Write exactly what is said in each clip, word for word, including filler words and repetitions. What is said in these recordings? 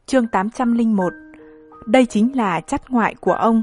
Chương tám trăm lẻ một. Đây chính là chắt ngoại của ông.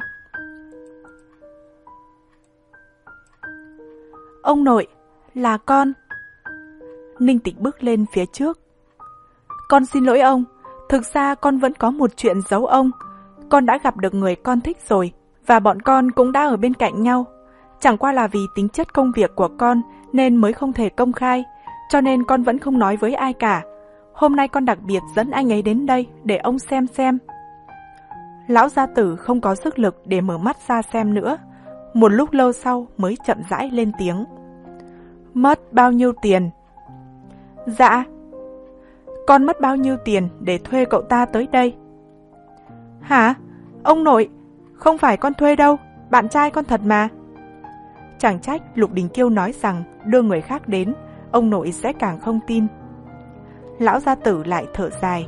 Ông nội, là con. Ninh Tịch bước lên phía trước. Con xin lỗi ông, thực ra con vẫn có một chuyện giấu ông. Con đã gặp được người con thích rồi, và bọn con cũng đã ở bên cạnh nhau. Chẳng qua là vì tính chất công việc của con nên mới không thể công khai, cho nên con vẫn không nói với ai cả. Hôm nay con đặc biệt dẫn anh ấy đến đây để ông xem xem. Lão gia tử không có sức lực để mở mắt ra xem nữa. Một lúc lâu sau mới chậm rãi lên tiếng. Mất bao nhiêu tiền? Dạ. Con mất bao nhiêu tiền để thuê cậu ta tới đây? Hả? Ông nội, không phải con thuê đâu, bạn trai con thật mà. Chẳng trách Lục Đình Kiêu nói rằng đưa người khác đến, ông nội sẽ càng không tin. Lão gia tử lại thở dài.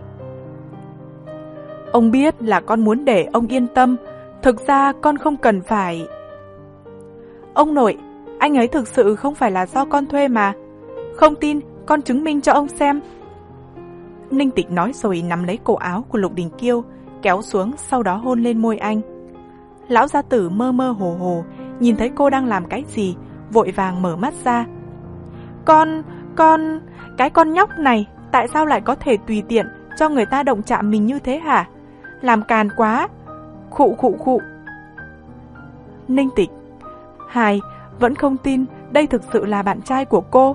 Ông biết là con muốn để ông yên tâm, thực ra con không cần phải... Ông nội, anh ấy thực sự không phải là do con thuê mà. Không tin, con chứng minh cho ông xem. Ninh Tịch nói rồi nắm lấy cổ áo của Lục Đình Kiêu, kéo xuống sau đó hôn lên môi anh. Lão gia tử mơ mơ hồ hồ, nhìn thấy cô đang làm cái gì, vội vàng mở mắt ra. Con, con, cái con nhóc này, tại sao lại có thể tùy tiện cho người ta động chạm mình như thế hả? Làm càn quá. Khụ khụ khụ. Ninh Tịch, Hải, vẫn không tin đây thực sự là bạn trai của cô.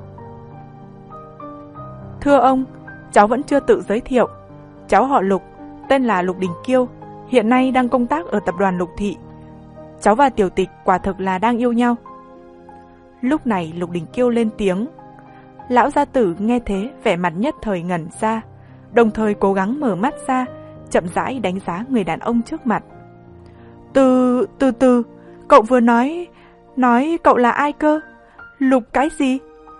Thưa ông, cháu vẫn chưa tự giới thiệu. Cháu họ Lục, tên là Lục Đình Kiêu, hiện nay đang công tác ở tập đoàn Lục Thị. Cháu và Tiểu Tịch quả thực là đang yêu nhau. Lúc này Lục Đình Kiêu lên tiếng. Lão gia tử nghe thế vẻ mặt nhất thời ngẩn ra, đồng thời cố gắng mở mắt ra, chậm rãi đánh giá người đàn ông trước mặt. Từ, từ từ, cậu vừa nói, nói cậu là ai cơ? Lục cái gì?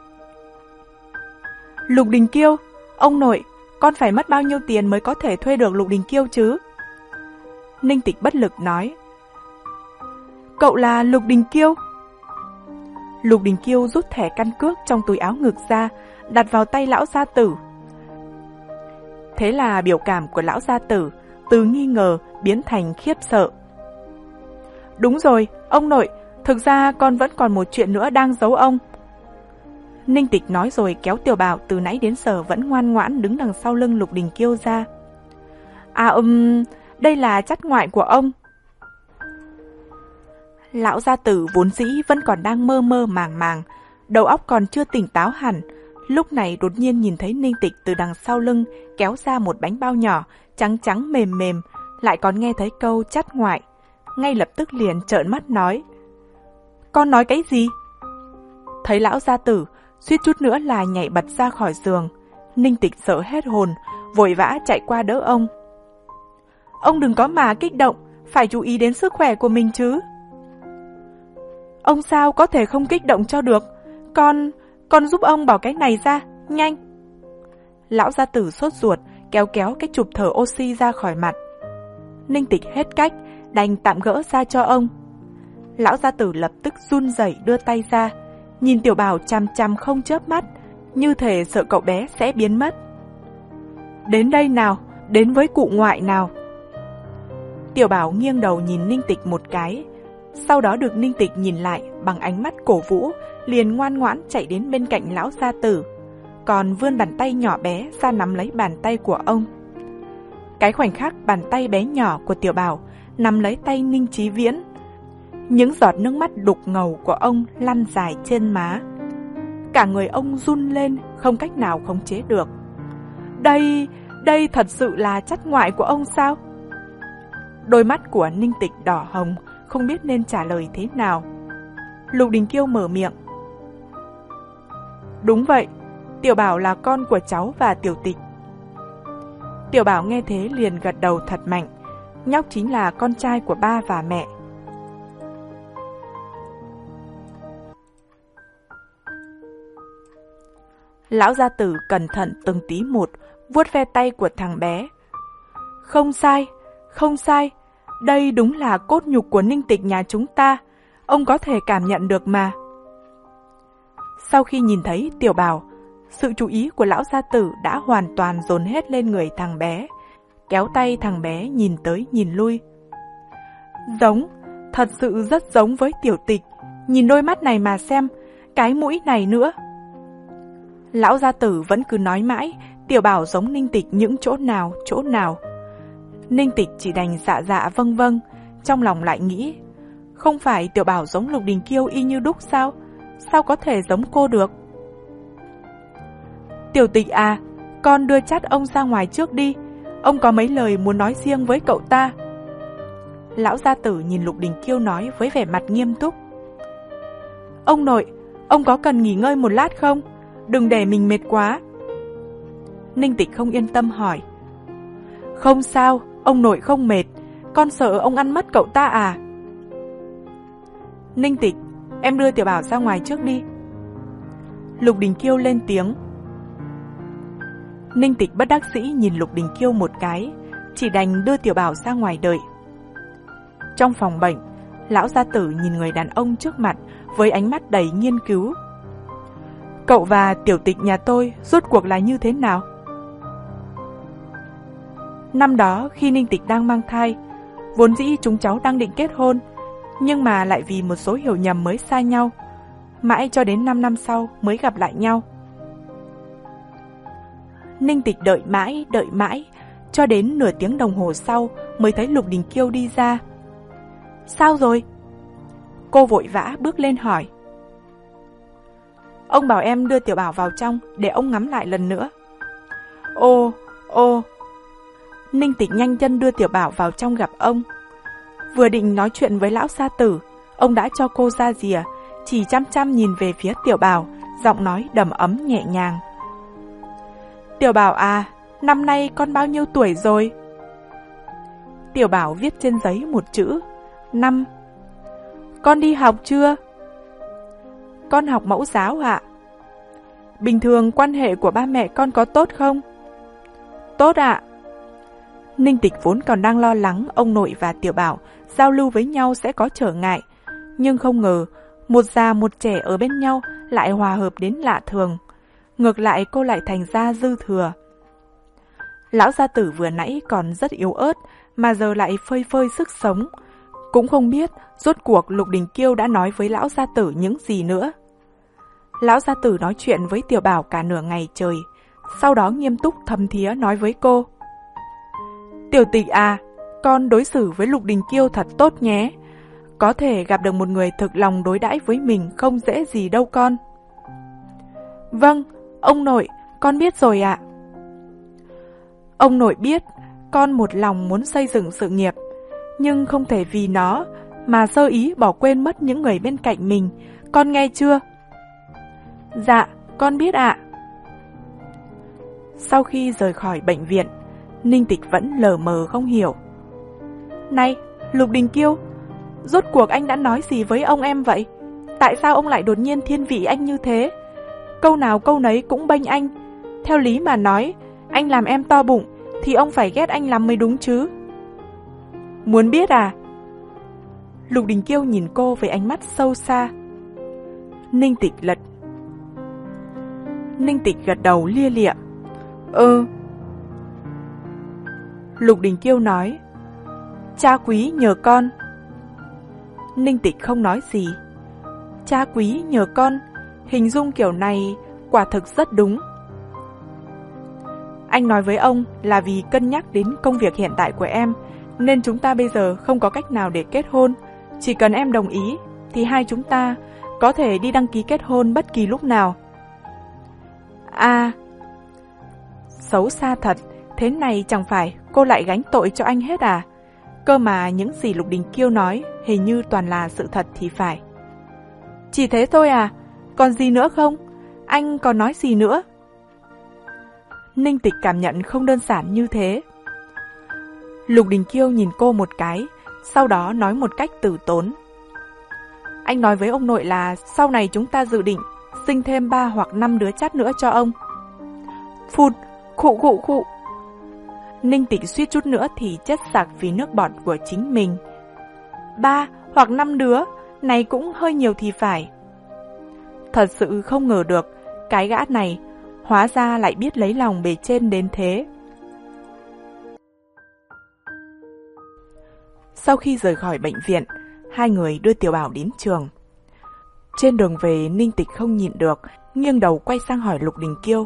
Lục Đình Kiêu, ông nội, con phải mất bao nhiêu tiền mới có thể thuê được Lục Đình Kiêu chứ? Ninh Tịch bất lực nói. Cậu là Lục Đình Kiêu? Lục Đình Kiêu rút thẻ căn cước trong túi áo ngực ra, đặt vào tay lão gia tử. Thế là biểu cảm của lão gia tử từ nghi ngờ biến thành khiếp sợ. Đúng rồi, ông nội, thực ra con vẫn còn một chuyện nữa đang giấu ông. Ninh Tịch nói rồi kéo Tiểu Bảo từ nãy đến giờ vẫn ngoan ngoãn đứng đằng sau lưng Lục Đình Kiêu ra. À ừm, đây là chắt ngoại của ông. Lão gia tử vốn dĩ vẫn còn đang mơ mơ màng màng, đầu óc còn chưa tỉnh táo hẳn, lúc này đột nhiên nhìn thấy Ninh Tịch từ đằng sau lưng kéo ra một bánh bao nhỏ, trắng trắng mềm mềm, lại còn nghe thấy câu chắt ngoại. Ngay lập tức liền trợn mắt nói. Con nói cái gì? Thấy lão gia tử, suýt chút nữa là nhảy bật ra khỏi giường. Ninh Tịch sợ hết hồn, vội vã chạy qua đỡ ông. Ông đừng có mà kích động, phải chú ý đến sức khỏe của mình chứ. Ông sao có thể không kích động cho được? Con, con giúp ông bỏ cái này ra, nhanh. Lão gia tử sốt ruột, kéo kéo cái chụp thở oxy ra khỏi mặt. Ninh Tịch hết cách, đành tạm gỡ ra cho ông. Lão gia tử lập tức run rẩy đưa tay ra, nhìn Tiểu Bảo chằm chằm không chớp mắt, như thể sợ cậu bé sẽ biến mất. Đến đây nào, đến với cụ ngoại nào. Tiểu Bảo nghiêng đầu nhìn Ninh Tịch một cái, sau đó được Ninh Tịch nhìn lại bằng ánh mắt cổ vũ, liền ngoan ngoãn chạy đến bên cạnh lão gia tử, còn vươn bàn tay nhỏ bé ra nắm lấy bàn tay của ông. Cái khoảnh khắc bàn tay bé nhỏ của Tiểu Bảo nắm lấy tay Ninh Chí Viễn, những giọt nước mắt đục ngầu của ông lăn dài trên má. Cả người ông run lên, không cách nào khống chế được. Đây, đây thật sự là chắt ngoại của ông sao? Đôi mắt của Ninh Tịch đỏ hồng, không biết nên trả lời thế nào. Lục Đình Kiêu mở miệng. Đúng vậy, Tiểu Bảo là con của cháu và Tiểu Tịch. Tiểu Bảo nghe thế liền gật đầu thật mạnh, nhóc chính là con trai của ba và mẹ. Lão gia tử cẩn thận từng tí một, vuốt ve tay của thằng bé. Không sai, không sai, đây đúng là cốt nhục của Ninh Tịch nhà chúng ta, ông có thể cảm nhận được mà. Sau khi nhìn thấy Tiểu Bảo, sự chú ý của lão gia tử đã hoàn toàn dồn hết lên người thằng bé. kéo tay thằng bé nhìn tới nhìn lui. Giống, thật sự rất giống với Tiểu Tịch, nhìn đôi mắt này mà xem, cái mũi này nữa. Lão gia tử vẫn cứ nói mãi, Tiểu Bảo giống Ninh Tịch những chỗ nào, chỗ nào. Ninh Tịch chỉ đành dạ dạ vâng vâng, trong lòng lại nghĩ, không phải Tiểu Bảo giống Lục Đình Kiêu y như đúc sao? Sao có thể giống cô được? Tiểu Tịch à, con đưa chắt ông ra ngoài trước đi, ông có mấy lời muốn nói riêng với cậu ta. Lão gia tử nhìn Lục Đình Kiêu nói với vẻ mặt nghiêm túc. Ông nội, ông có cần nghỉ ngơi một lát không? Đừng để mình mệt quá. Ninh Tịch không yên tâm hỏi. Không sao, ông nội không mệt, con sợ ông ăn mất cậu ta à? Ninh Tịch, em đưa Tiểu Bảo ra ngoài trước đi. Lục Đình Kiêu lên tiếng. Ninh Tịch bất đắc dĩ nhìn Lục Đình Kiêu một cái, chỉ đành đưa Tiểu Bảo ra ngoài đợi. Trong phòng bệnh, lão gia tử nhìn người đàn ông trước mặt với ánh mắt đầy nghiên cứu. Cậu và Tiểu Tịch nhà tôi rốt cuộc là như thế nào? Năm đó khi Ninh Tịch đang mang thai, vốn dĩ chúng cháu đang định kết hôn, nhưng mà lại vì một số hiểu nhầm mới xa nhau, mãi cho đến năm năm sau mới gặp lại nhau. Ninh Tịch đợi mãi, đợi mãi, cho đến nửa tiếng đồng hồ sau mới thấy Lục Đình Kiêu đi ra. Sao rồi? Cô vội vã bước lên hỏi. Ông bảo em đưa Tiểu Bảo vào trong để ông ngắm lại lần nữa. Ô, ô. Ninh Tịch nhanh chân đưa Tiểu Bảo vào trong gặp ông. Vừa định nói chuyện với lão gia tử, ông đã cho cô ra rìa, chỉ chăm chăm nhìn về phía Tiểu Bảo, giọng nói đầm ấm nhẹ nhàng. Tiểu Bảo à, năm nay con bao nhiêu tuổi rồi? Tiểu Bảo viết trên giấy một chữ, năm. Con đi học chưa? Con học mẫu giáo ạ. Bình thường quan hệ của ba mẹ con có tốt không? Tốt ạ. Ninh Tịch vốn còn đang lo lắng ông nội và Tiểu Bảo giao lưu với nhau sẽ có trở ngại, nhưng không ngờ một già một trẻ ở bên nhau lại hòa hợp đến lạ thường. Ngược lại cô lại thành ra dư thừa. Lão gia tử vừa nãy còn rất yếu ớt, mà giờ lại phơi phơi sức sống. Cũng không biết rốt cuộc Lục Đình Kiêu đã nói với lão gia tử những gì nữa. Lão gia tử nói chuyện với Tiểu Bảo cả nửa ngày trời, sau đó nghiêm túc thấm thía nói với cô. Tiểu Tịch à, con đối xử với Lục Đình Kiêu thật tốt nhé. Có thể gặp được một người thực lòng đối đãi với mình không dễ gì đâu con. Vâng, ông nội, con biết rồi ạ. Ông nội biết, con một lòng muốn xây dựng sự nghiệp, nhưng không thể vì nó mà sơ ý bỏ quên mất những người bên cạnh mình, con nghe chưa? Dạ, con biết ạ. Sau khi rời khỏi bệnh viện, Ninh Tịch vẫn lờ mờ không hiểu. Này, Lục Đình Kiêu, rốt cuộc anh đã nói gì với ông em vậy? Tại sao ông lại đột nhiên thiên vị anh như thế? Câu nào câu nấy cũng bênh anh. Theo lý mà nói, anh làm em to bụng thì ông phải ghét anh lắm mới đúng chứ. Muốn biết à? Lục Đình Kiêu nhìn cô với ánh mắt sâu xa. Ninh Tịch lật. Ninh Tịch gật đầu lia lịa. Ừ. Lục Đình Kiêu nói. Cha quý nhờ con. Ninh Tịch không nói gì. Cha quý nhờ con, hình dung kiểu này quả thực rất đúng. Anh nói với ông là vì cân nhắc đến công việc hiện tại của em, nên chúng ta bây giờ không có cách nào để kết hôn. Chỉ cần em đồng ý thì hai chúng ta có thể đi đăng ký kết hôn bất kỳ lúc nào. À, xấu xa thật, thế này chẳng phải cô lại gánh tội cho anh hết à? Cơ mà những gì Lục Đình Kiêu nói hình như toàn là sự thật thì phải. Chỉ thế thôi à? Còn gì nữa không? Anh còn nói gì nữa? Ninh Tịch cảm nhận không đơn giản như thế. Lục Đình Kiêu nhìn cô một cái, sau đó nói một cách từ tốn. Anh nói với ông nội là sau này chúng ta dự định sinh thêm ba hoặc năm đứa chắt nữa cho ông. Phụt, khụ khụ khụ. Ninh Tịch suýt chút nữa thì chết sặc vì nước bọt của chính mình. Ba hoặc năm đứa, này cũng hơi nhiều thì phải. Thật sự không ngờ được, cái gã này hóa ra lại biết lấy lòng bề trên đến thế. Sau khi rời khỏi bệnh viện, hai người đưa Tiểu Bảo đến trường. Trên đường về, Ninh Tịch không nhịn được, nghiêng đầu quay sang hỏi Lục Đình Kiêu.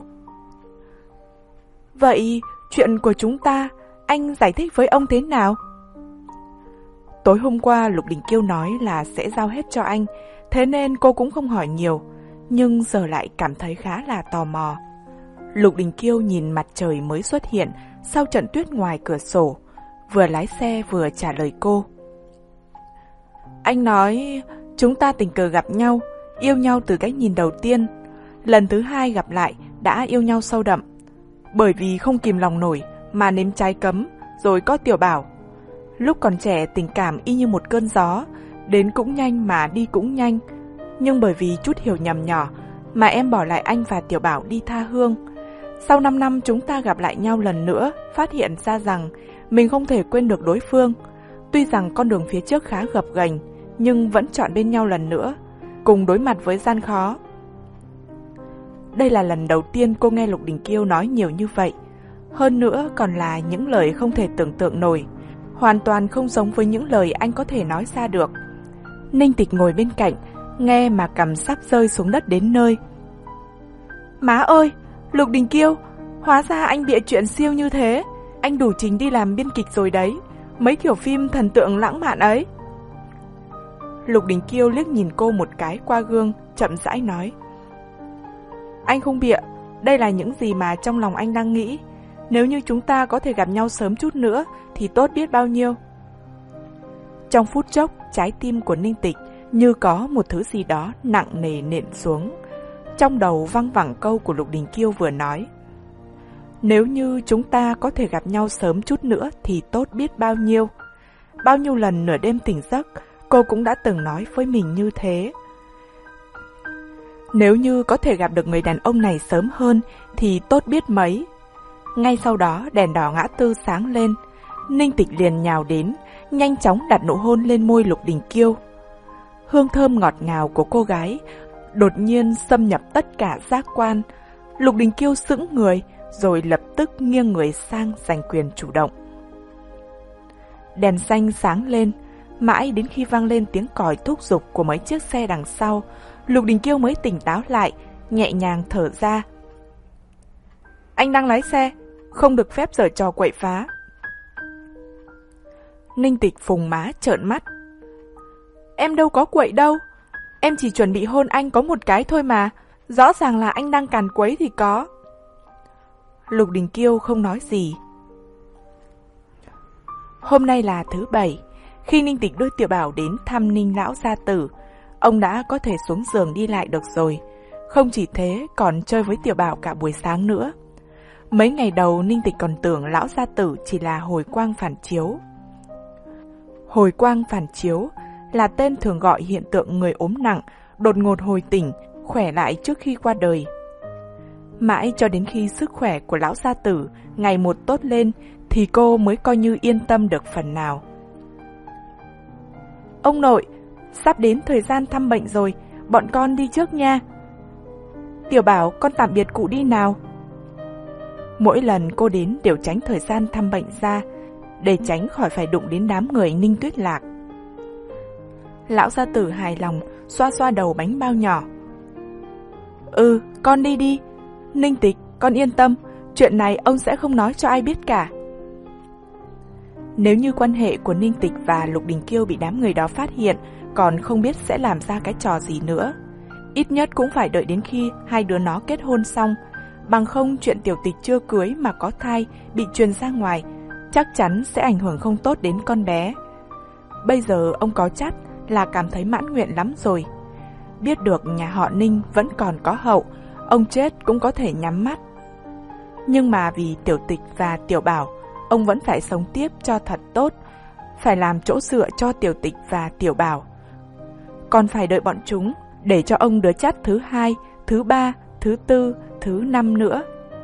Vậy, chuyện của chúng ta, anh giải thích với ông thế nào? Tối hôm qua Lục Đình Kiêu nói là sẽ giao hết cho anh, thế nên cô cũng không hỏi nhiều, nhưng giờ lại cảm thấy khá là tò mò. Lục Đình Kiêu nhìn mặt trời mới xuất hiện sau trận tuyết ngoài cửa sổ, vừa lái xe vừa trả lời cô. Anh nói chúng ta tình cờ gặp nhau, yêu nhau từ cái nhìn đầu tiên. Lần thứ hai gặp lại đã yêu nhau sâu đậm. Bởi vì không kìm lòng nổi mà nếm trái cấm, rồi có Tiểu Bảo. Lúc còn trẻ tình cảm y như một cơn gió, đến cũng nhanh mà đi cũng nhanh. Nhưng bởi vì chút hiểu nhầm nhỏ mà em bỏ lại anh và Tiểu Bảo đi tha hương. Sau năm năm chúng ta gặp lại nhau lần nữa, phát hiện ra rằng mình không thể quên được đối phương. Tuy rằng con đường phía trước khá gập ghềnh, nhưng vẫn chọn bên nhau lần nữa, cùng đối mặt với gian khó. Đây là lần đầu tiên cô nghe Lục Đình Kiêu nói nhiều như vậy. Hơn nữa còn là những lời không thể tưởng tượng nổi, hoàn toàn không giống với những lời anh có thể nói ra được. Ninh Tịch ngồi bên cạnh, nghe mà cằm sắp rơi xuống đất đến nơi. Má ơi, Lục Đình Kiêu, hóa ra anh bịa chuyện siêu như thế. Anh đủ trình đi làm biên kịch rồi đấy, mấy kiểu phim thần tượng lãng mạn ấy. Lục Đình Kiêu liếc nhìn cô một cái qua gương, chậm rãi nói. Anh không bịa, đây là những gì mà trong lòng anh đang nghĩ. Nếu như chúng ta có thể gặp nhau sớm chút nữa thì tốt biết bao nhiêu. Trong phút chốc, trái tim của Ninh Tịch như có một thứ gì đó nặng nề nện xuống. Trong đầu văng vẳng câu của Lục Đình Kiêu vừa nói. Nếu như chúng ta có thể gặp nhau sớm chút nữa thì tốt biết bao nhiêu. Bao nhiêu lần nửa đêm tỉnh giấc, cô cũng đã từng nói với mình như thế. Nếu như có thể gặp được người đàn ông này sớm hơn thì tốt biết mấy. Ngay sau đó đèn đỏ ngã tư sáng lên, Ninh Tịch liền nhào đến, nhanh chóng đặt nụ hôn lên môi Lục Đình Kiêu. Hương thơm ngọt ngào của cô gái đột nhiên xâm nhập tất cả giác quan. Lục Đình Kiêu sững người, rồi lập tức nghiêng người sang giành quyền chủ động. Đèn xanh sáng lên, mãi đến khi vang lên tiếng còi thúc giục của mấy chiếc xe đằng sau, Lục Đình Kiêu mới tỉnh táo lại, nhẹ nhàng thở ra. Anh đang lái xe, không được phép giở trò quậy phá. Ninh Tịch phùng má trợn mắt. Em đâu có quậy đâu, em chỉ chuẩn bị hôn anh có một cái thôi mà, rõ ràng là anh đang càn quấy thì có. Lục Đình Kiêu không nói gì. Hôm nay là thứ bảy, khi Ninh Tịch đưa Tiểu Bảo đến thăm Ninh lão gia tử, ông đã có thể xuống giường đi lại được rồi. Không chỉ thế, còn chơi với Tiểu Bảo cả buổi sáng nữa. Mấy ngày đầu Ninh Tịch còn tưởng lão gia tử chỉ là hồi quang phản chiếu. Hồi quang phản chiếu là tên thường gọi hiện tượng người ốm nặng, đột ngột hồi tỉnh, khỏe lại trước khi qua đời. Mãi cho đến khi sức khỏe của lão gia tử ngày một tốt lên thì cô mới coi như yên tâm được phần nào. Ông nội, sắp đến thời gian thăm bệnh rồi, bọn con đi trước nha. Tiểu Bảo, con tạm biệt cụ đi nào. Mỗi lần cô đến đều tránh thời gian thăm bệnh ra, để tránh khỏi phải đụng đến đám người Ninh Tuyết Lạc. Lão gia tử hài lòng, xoa xoa đầu bánh bao nhỏ. Ừ, con đi đi. Ninh Tịch, con yên tâm, chuyện này ông sẽ không nói cho ai biết cả. Nếu như quan hệ của Ninh Tịch và Lục Đình Kiêu bị đám người đó phát hiện, còn không biết sẽ làm ra cái trò gì nữa. Ít nhất cũng phải đợi đến khi hai đứa nó kết hôn xong, bằng không chuyện Tiểu Tịch chưa cưới mà có thai bị truyền ra ngoài, chắc chắn sẽ ảnh hưởng không tốt đến con bé. Bây giờ ông có chắc là cảm thấy mãn nguyện lắm rồi. Biết được nhà họ Ninh vẫn còn có hậu, ông chết cũng có thể nhắm mắt. Nhưng mà vì Tiểu Tịch và Tiểu Bảo, ông vẫn phải sống tiếp cho thật tốt, phải làm chỗ dựa cho Tiểu Tịch và Tiểu Bảo. Còn phải đợi bọn chúng để cho ông đứa chắt thứ hai, thứ ba, thứ tư, thứ năm nữa.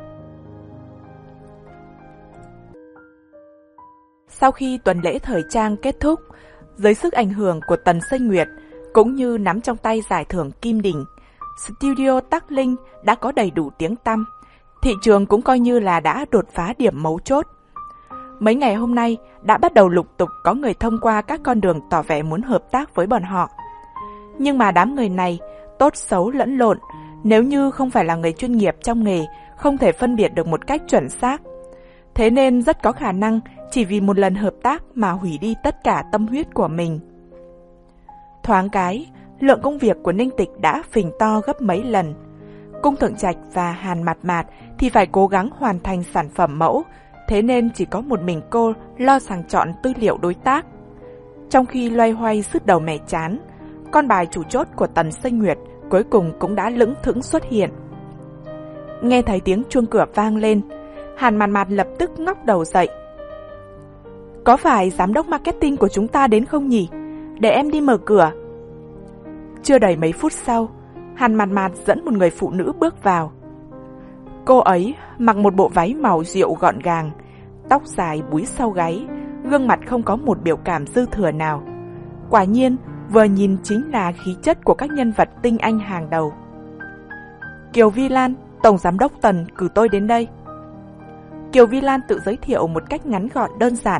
Sau khi tuần lễ thời trang kết thúc, dưới sức ảnh hưởng của Tần Sinh Nguyệt cũng như nắm trong tay giải thưởng Kim Đỉnh, Studio Tắc Linh đã có đầy đủ tiếng tăm. Thị trường cũng coi như là đã đột phá điểm mấu chốt. Mấy ngày hôm nay đã bắt đầu lục tục có người thông qua các con đường tỏ vẻ muốn hợp tác với bọn họ. Nhưng mà đám người này tốt xấu lẫn lộn, nếu như không phải là người chuyên nghiệp trong nghề, không thể phân biệt được một cách chuẩn xác. Thế nên rất có khả năng chỉ vì một lần hợp tác mà hủy đi tất cả tâm huyết của mình. Thoáng cái, lượng công việc của Ninh Tịch đã phình to gấp mấy lần. Cung Thượng Trạch và Hàn Mạt Mạt thì phải cố gắng hoàn thành sản phẩm mẫu, thế nên chỉ có một mình cô lo sàng chọn tư liệu đối tác. Trong khi loay hoay sứt đầu mẻ chán, con bài chủ chốt của Tần Sinh Nguyệt cuối cùng cũng đã lững thững xuất hiện. Nghe thấy tiếng chuông cửa vang lên, Hàn Mạt Mạt lập tức ngóc đầu dậy. Có phải giám đốc marketing của chúng ta đến không nhỉ? Để em đi mở cửa. Chưa đầy mấy phút sau, Hàn Mạt Mạt dẫn một người phụ nữ bước vào. Cô ấy mặc một bộ váy màu rượu gọn gàng, tóc dài búi sau gáy, gương mặt không có một biểu cảm dư thừa nào. Quả nhiên, vừa nhìn chính là khí chất của các nhân vật tinh anh hàng đầu. Kiều Vi Lan, Tổng Giám đốc Tần cử tôi đến đây. Kiều Vi Lan tự giới thiệu một cách ngắn gọn đơn giản.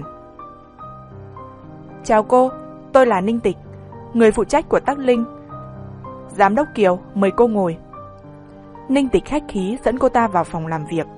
Chào cô, tôi là Ninh Tịch, người phụ trách của Tắc Linh. Giám đốc Kiều, mời cô ngồi. Ninh Tịch khách khí dẫn cô ta vào phòng làm việc.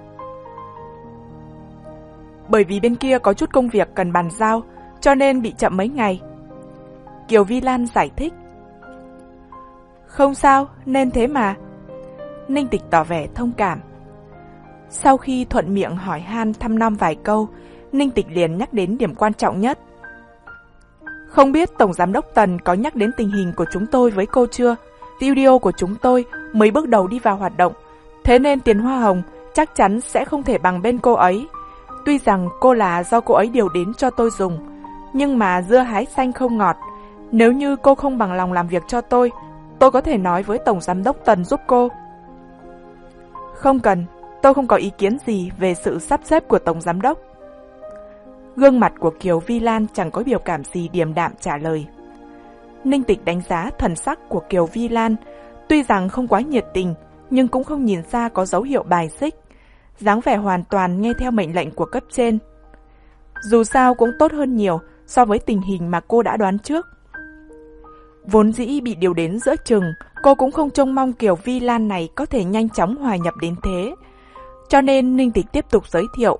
Bởi vì bên kia có chút công việc cần bàn giao, cho nên bị chậm mấy ngày. Kiều Vi Lan giải thích. Không sao, nên thế mà. Ninh Tịch tỏ vẻ thông cảm. Sau khi thuận miệng hỏi han thăm nom vài câu, Ninh Tịch liền nhắc đến điểm quan trọng nhất. Không biết Tổng Giám đốc Tần có nhắc đến tình hình của chúng tôi với cô chưa? Studio của chúng tôi mới bước đầu đi vào hoạt động, thế nên tiền hoa hồng chắc chắn sẽ không thể bằng bên cô ấy. Tuy rằng cô là do cô ấy điều đến cho tôi dùng, nhưng mà dưa hái xanh không ngọt. Nếu như cô không bằng lòng làm việc cho tôi, tôi có thể nói với Tổng Giám đốc Tần giúp cô. Không cần, tôi không có ý kiến gì về sự sắp xếp của Tổng Giám đốc. Gương mặt của Kiều Vi Lan chẳng có biểu cảm gì, điềm đạm trả lời. Ninh Tịch đánh giá thần sắc của Kiều Vi Lan, tuy rằng không quá nhiệt tình, nhưng cũng không nhìn ra có dấu hiệu bài xích, dáng vẻ hoàn toàn nghe theo mệnh lệnh của cấp trên. Dù sao cũng tốt hơn nhiều so với tình hình mà cô đã đoán trước. Vốn dĩ bị điều đến giữa chừng, cô cũng không trông mong Kiều Vi Lan này có thể nhanh chóng hòa nhập đến thế. Cho nên Ninh Tịch tiếp tục giới thiệu.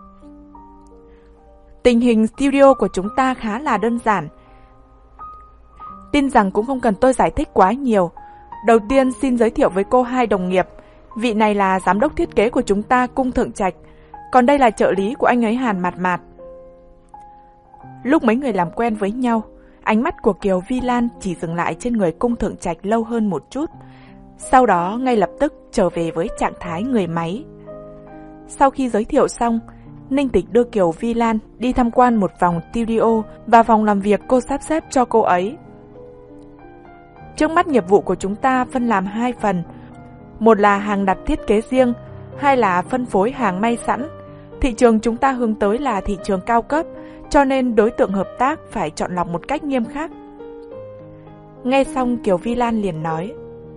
Tình hình studio của chúng ta khá là đơn giản. Tin rằng cũng không cần tôi giải thích quá nhiều. Đầu tiên xin giới thiệu với cô hai đồng nghiệp. Vị này là giám đốc thiết kế của chúng ta, Cung Thượng Trạch. Còn đây là trợ lý của anh ấy, Hàn Mạt Mạt. Lúc mấy người làm quen với nhau, ánh mắt của Kiều Vi Lan chỉ dừng lại trên người Cung Thượng Trạch lâu hơn một chút. Sau đó ngay lập tức trở về với trạng thái người máy. Sau khi giới thiệu xong, Ninh Tịch đưa Kiều Vi Lan đi tham quan một vòng studio và phòng làm việc cô sắp xếp cho cô ấy. Trước mắt nghiệp vụ của chúng ta phân làm hai phần. Một là hàng đặt thiết kế riêng, hai là phân phối hàng may sẵn. Thị trường chúng ta hướng tới là thị trường cao cấp, cho nên đối tượng hợp tác phải chọn lọc một cách nghiêm khắc. Nghe xong Kiều Vi Lan liền nói.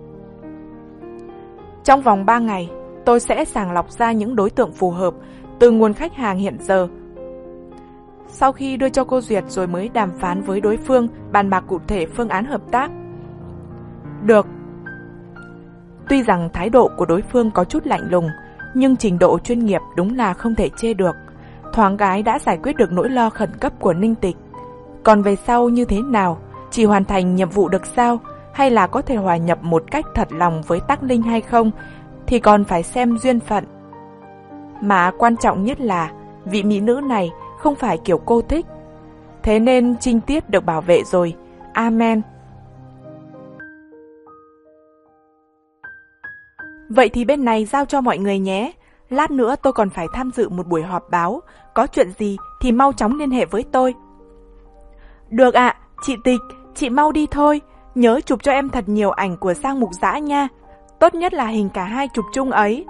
Trong vòng ba ngày, tôi sẽ sàng lọc ra những đối tượng phù hợp từ nguồn khách hàng hiện giờ. Sau khi đưa cho cô duyệt rồi mới đàm phán với đối phương, bàn bạc cụ thể phương án hợp tác. Được. Tuy rằng thái độ của đối phương có chút lạnh lùng, nhưng trình độ chuyên nghiệp đúng là không thể chê được. Thoáng cái đã giải quyết được nỗi lo khẩn cấp của Ninh Tịch. Còn về sau như thế nào, chỉ hoàn thành nhiệm vụ được sao, hay là có thể hòa nhập một cách thật lòng với Tắc Linh hay không, thì còn phải xem duyên phận. Mà quan trọng nhất là vị mỹ nữ này không phải kiểu cô thích. Thế nên trinh tiết được bảo vệ rồi. Amen. Vậy thì bên này giao cho mọi người nhé. Lát nữa tôi còn phải tham dự một buổi họp báo. Có chuyện gì thì mau chóng liên hệ với tôi. Được ạ, à, chị Tịch, chị mau đi thôi. Nhớ chụp cho em thật nhiều ảnh của Giang Mục Dã nha. Tốt nhất là hình cả hai chụp chung ấy.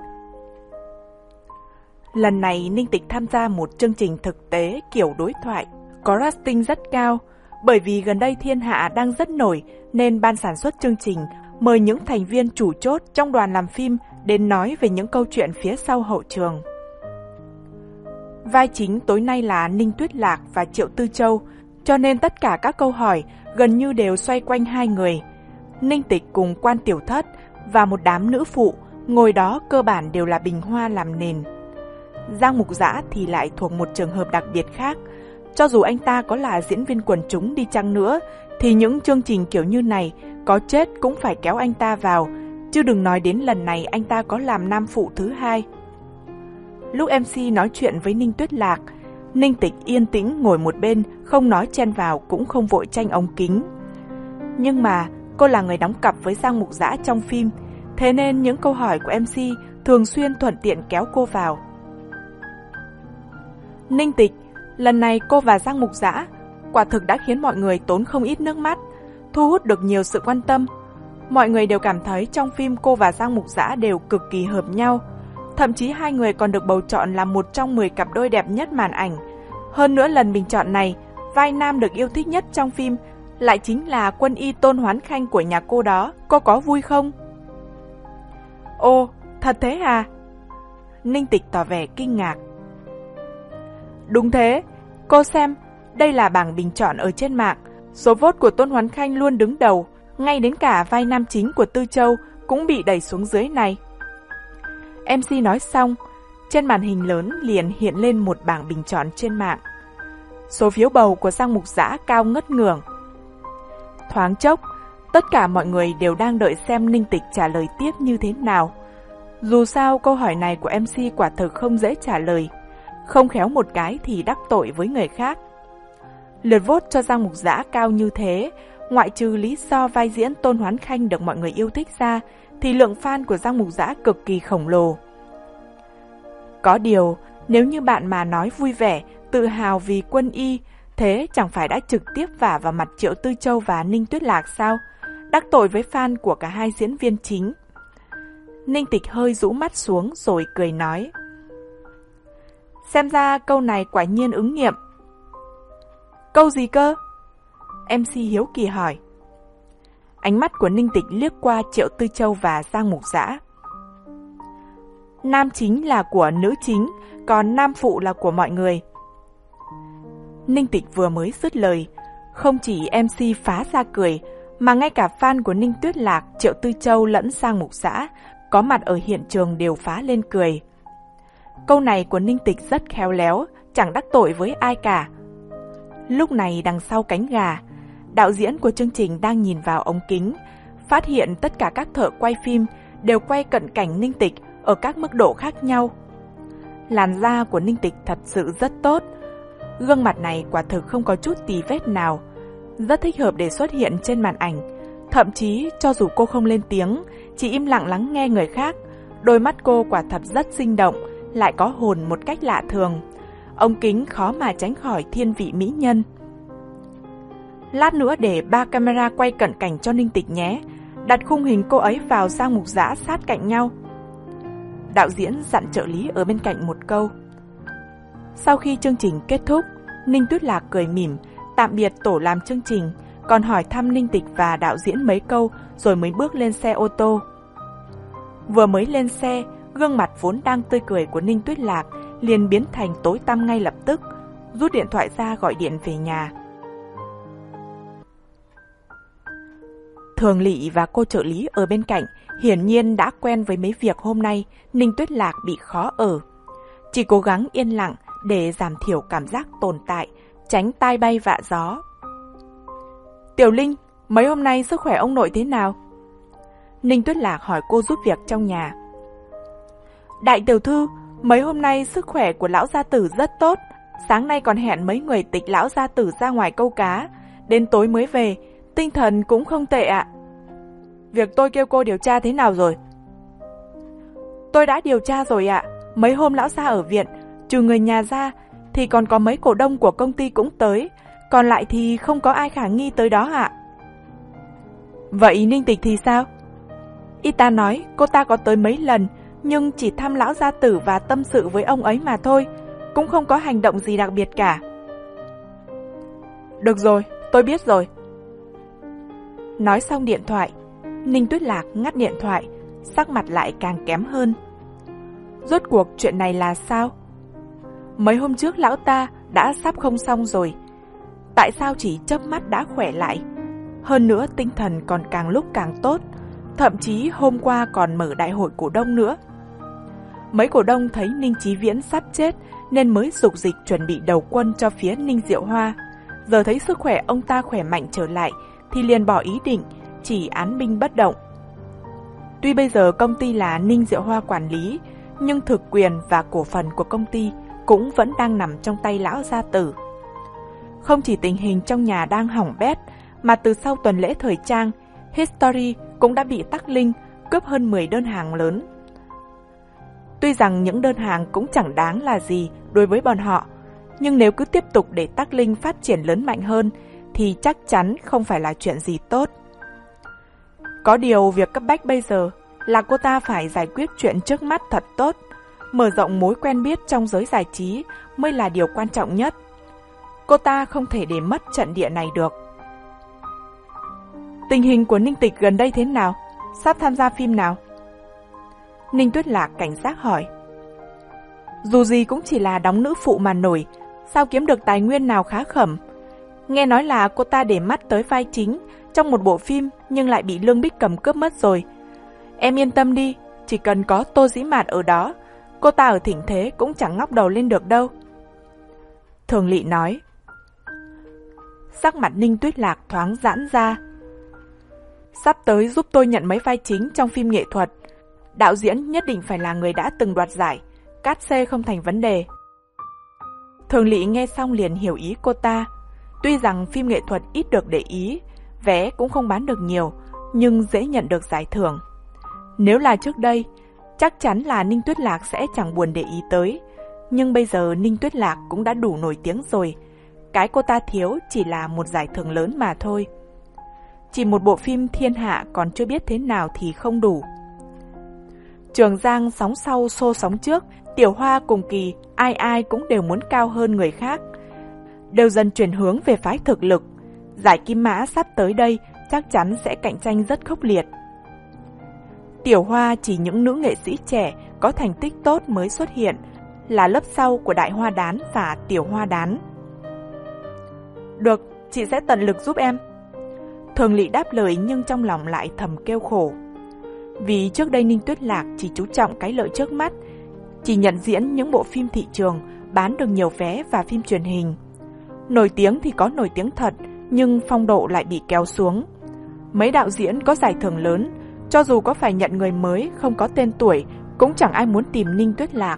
Lần này Ninh Tịch tham gia một chương trình thực tế kiểu đối thoại, có rating rất cao. Bởi vì gần đây thiên hạ đang rất nổi nên ban sản xuất chương trình mời những thành viên chủ chốt trong đoàn làm phim đến nói về những câu chuyện phía sau hậu trường. Vai chính tối nay là Ninh Tuyết Lạc và Triệu Tư Châu, cho nên tất cả các câu hỏi gần như đều xoay quanh hai người. Ninh Tịch cùng Quan Tiểu Thất và một đám nữ phụ ngồi đó cơ bản đều là bình hoa làm nền. Giang Mục Dã thì lại thuộc một trường hợp đặc biệt khác. Cho dù anh ta có là diễn viên quần chúng đi chăng nữa, thì những chương trình kiểu như này có chết cũng phải kéo anh ta vào, chứ đừng nói đến lần này anh ta có làm nam phụ thứ hai. Lúc em xê nói chuyện với Ninh Tuyết Lạc, Ninh Tịch yên tĩnh ngồi một bên, không nói chen vào cũng không vội tranh ống kính. Nhưng mà cô là người đóng cặp với Giang Mục Dã trong phim, thế nên những câu hỏi của em xê thường xuyên thuận tiện kéo cô vào. Ninh Tịch, lần này cô và Giang Mục Dã quả thực đã khiến mọi người tốn không ít nước mắt, thu hút được nhiều sự quan tâm. Mọi người đều cảm thấy trong phim cô và Giang Mục Dã đều cực kỳ hợp nhau. Thậm chí hai người còn được bầu chọn là một trong mười cặp đôi đẹp nhất màn ảnh. Hơn nữa lần bình chọn này, vai nam được yêu thích nhất trong phim lại chính là quân y Tôn Hoán Khanh của nhà cô đó. Cô có vui không? Ồ, thật thế à? Ninh Tịch tỏ vẻ kinh ngạc. Đúng thế, cô xem, đây là bảng bình chọn ở trên mạng. Số vote của Tôn Hoán Khanh luôn đứng đầu, ngay đến cả vai nam chính của Tư Châu cũng bị đẩy xuống dưới này. em xê nói xong, trên màn hình lớn liền hiện lên một bảng bình chọn trên mạng. Số phiếu bầu của Giang Mục Dã cao ngất ngưởng. Thoáng chốc, tất cả mọi người đều đang đợi xem Ninh Tịch trả lời tiếp như thế nào. Dù sao câu hỏi này của em xê quả thực không dễ trả lời, không khéo một cái thì đắc tội với người khác. Lượt vote cho Giang Mục Dã cao như thế, ngoại trừ lý do vai diễn Tôn Hoán Khanh được mọi người yêu thích ra, thì lượng fan của Giang Mục Dã cực kỳ khổng lồ. Có điều, nếu như bạn mà nói vui vẻ, tự hào vì quân y, thế chẳng phải đã trực tiếp vả vào mặt Triệu Tư Châu và Ninh Tuyết Lạc sao? Đắc tội với fan của cả hai diễn viên chính. Ninh Tịch hơi rũ mắt xuống rồi cười nói. Xem ra câu này quả nhiên ứng nghiệm. Câu gì cơ? em xê hiếu kỳ hỏi. Ánh mắt của Ninh Tịch liếc qua Triệu Tư Châu và Giang Mục Dã. Nam chính là của nữ chính, còn nam phụ là của mọi người. Ninh Tịch vừa mới dứt lời, không chỉ em xê phá ra cười, mà ngay cả fan của Ninh Tuyết Lạc, Triệu Tư Châu lẫn Giang Mục Dã có mặt ở hiện trường đều phá lên cười. Câu này của Ninh Tịch rất khéo léo, chẳng đắc tội với ai cả. Lúc này đằng sau cánh gà, đạo diễn của chương trình đang nhìn vào ống kính, phát hiện tất cả các thợ quay phim đều quay cận cảnh Ninh Tịch ở các mức độ khác nhau. Làn da của Ninh Tịch thật sự rất tốt, gương mặt này quả thực không có chút tì vết nào, rất thích hợp để xuất hiện trên màn ảnh. Thậm chí cho dù cô không lên tiếng, chỉ im lặng lắng nghe người khác, đôi mắt cô quả thật rất sinh động, lại có hồn một cách lạ thường. Ống kính khó mà tránh khỏi thiên vị mỹ nhân. Lát nữa để ba camera quay cận cảnh cho Ninh Tịch nhé, đặt khung hình cô ấy vào Giang Mục Dã sát cạnh nhau. Đạo diễn dặn trợ lý ở bên cạnh một câu. Sau khi chương trình kết thúc, Ninh Tuyết Lạc cười mỉm, tạm biệt tổ làm chương trình, còn hỏi thăm Ninh Tịch và đạo diễn mấy câu rồi mới bước lên xe ô tô. Vừa mới lên xe, gương mặt vốn đang tươi cười của Ninh Tuyết Lạc liền biến thành tối tăm ngay lập tức, rút điện thoại ra gọi điện về nhà. Thường Lị và cô trợ lý ở bên cạnh hiển nhiên đã quen với mấy việc hôm nay Ninh Tuyết Lạc bị khó ở. Chỉ cố gắng yên lặng để giảm thiểu cảm giác tồn tại, tránh tai bay vạ gió. Tiểu Linh, mấy hôm nay sức khỏe ông nội thế nào? Ninh Tuyết Lạc hỏi cô giúp việc trong nhà. Đại tiểu thư, mấy hôm nay sức khỏe của lão gia tử rất tốt. Sáng nay còn hẹn mấy người tịch lão gia tử ra ngoài câu cá, đến tối mới về, tinh thần cũng không tệ ạ. Việc tôi kêu cô điều tra thế nào rồi? Tôi đã điều tra rồi ạ. Mấy hôm lão gia ở viện, trừ người nhà ra, thì còn có mấy cổ đông của công ty cũng tới, còn lại thì không có ai khả nghi tới đó ạ. Vậy Ninh Tịch thì sao? Y tá nói cô ta có tới mấy lần, nhưng chỉ thăm lão gia tử và tâm sự với ông ấy mà thôi, cũng không có hành động gì đặc biệt cả. Được rồi, tôi biết rồi. Nói xong điện thoại, Ninh Tuyết Lạc ngắt điện thoại, sắc mặt lại càng kém hơn. Rốt cuộc chuyện này là sao? Mấy hôm trước lão ta đã sắp không xong rồi. Tại sao chỉ chớp mắt đã khỏe lại? Hơn nữa tinh thần còn càng lúc càng tốt. Thậm chí hôm qua còn mở đại hội cổ đông nữa. Mấy cổ đông thấy Ninh Chí Viễn sắp chết nên mới dục dịch chuẩn bị đầu quân cho phía Ninh Diệu Hoa. Giờ thấy sức khỏe ông ta khỏe mạnh trở lại thì liền bỏ ý định chỉ án binh bất động. Tuy bây giờ công ty là Ninh Diệu Hoa quản lý, nhưng thực quyền và cổ phần của công ty cũng vẫn đang nằm trong tay lão gia tử. Không chỉ tình hình trong nhà đang hỏng bét, mà từ sau tuần lễ thời trang, History cũng đã bị Tắc Linh cướp hơn mười đơn hàng lớn. Tuy rằng những đơn hàng cũng chẳng đáng là gì đối với bọn họ, nhưng nếu cứ tiếp tục để Tắc Linh phát triển lớn mạnh hơn thì chắc chắn không phải là chuyện gì tốt. Có điều việc cấp bách bây giờ là cô ta phải giải quyết chuyện trước mắt thật tốt, mở rộng mối quen biết trong giới giải trí mới là điều quan trọng nhất. Cô ta không thể để mất trận địa này được. Tình hình của Ninh Tịch gần đây thế nào? Sắp tham gia phim nào? Ninh Tuyết Lạc cảnh giác hỏi. Dù gì cũng chỉ là đóng nữ phụ mà nổi, sao kiếm được tài nguyên nào khá khẩm. Nghe nói là cô ta để mắt tới vai chính trong một bộ phim nhưng lại bị Lương Bích Cầm cướp mất rồi. Em yên tâm đi, chỉ cần có Tô Dĩ Mạt ở đó, cô ta ở thịnh thế cũng chẳng ngóc đầu lên được đâu. Thường Lị nói. Sắc mặt Ninh Tuyết Lạc thoáng giãn ra. Sắp tới giúp tôi nhận mấy vai chính trong phim nghệ thuật. Đạo diễn nhất định phải là người đã từng đoạt giải, cát xê không thành vấn đề. Thường Lị nghe xong liền hiểu ý cô ta. Tuy rằng phim nghệ thuật ít được để ý, vé cũng không bán được nhiều, nhưng dễ nhận được giải thưởng. Nếu là trước đây, chắc chắn là Ninh Tuyết Lạc sẽ chẳng buồn để ý tới. Nhưng bây giờ Ninh Tuyết Lạc cũng đã đủ nổi tiếng rồi. Cái cô ta thiếu chỉ là một giải thưởng lớn mà thôi. Chỉ một bộ phim thiên hạ còn chưa biết thế nào thì không đủ. Trường Giang sóng sau xô sóng trước, Tiểu Hoa cùng Kỳ, ai ai cũng đều muốn cao hơn người khác. Đều dần chuyển hướng về phái thực lực. Giải Kim Mã sắp tới đây chắc chắn sẽ cạnh tranh rất khốc liệt. Tiểu Hoa chỉ những nữ nghệ sĩ trẻ có thành tích tốt mới xuất hiện, là lớp sau của Đại Hoa Đán và Tiểu Hoa Đán. Được, chị sẽ tận lực giúp em. Thường Lị đáp lời nhưng trong lòng lại thầm kêu khổ. Vì trước đây Ninh Tuyết Lạc chỉ chú trọng cái lợi trước mắt, chỉ nhận diễn những bộ phim thị trường bán được nhiều vé và phim truyền hình. Nổi tiếng thì có nổi tiếng thật, nhưng phong độ lại bị kéo xuống. Mấy đạo diễn có giải thưởng lớn, cho dù có phải nhận người mới không có tên tuổi, cũng chẳng ai muốn tìm Ninh Tuyết Lạc.